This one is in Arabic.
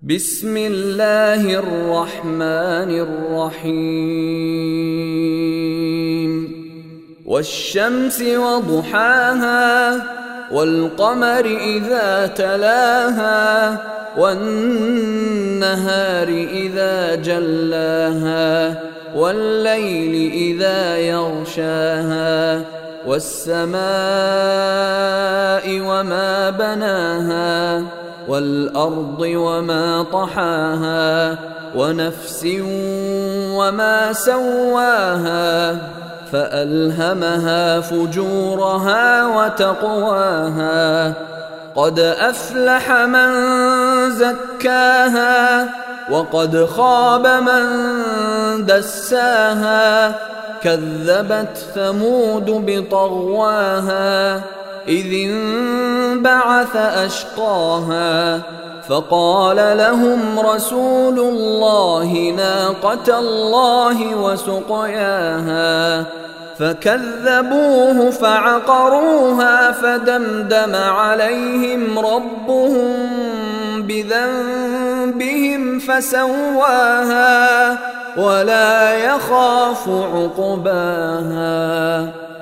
بسم الله الرحمن الرحيم والشمس وضحاها والقمر إذا تلاها والنهار إذا جلاها والليل إذا يغشاها والسماء وما بناها والأرض وما طحاها ونفس وما سواها فألهمها فجورها وتقواها قد أفلح من زكاها وقد خاب من دساها كذبت ثمود بطغواها إذ انبعث أشقاها فقال لهم رسول الله ناقة الله وسقياها فكذبوه فعقروها فدمدم عليهم ربهم بذنبهم فسواها ولا يخاف عقباها.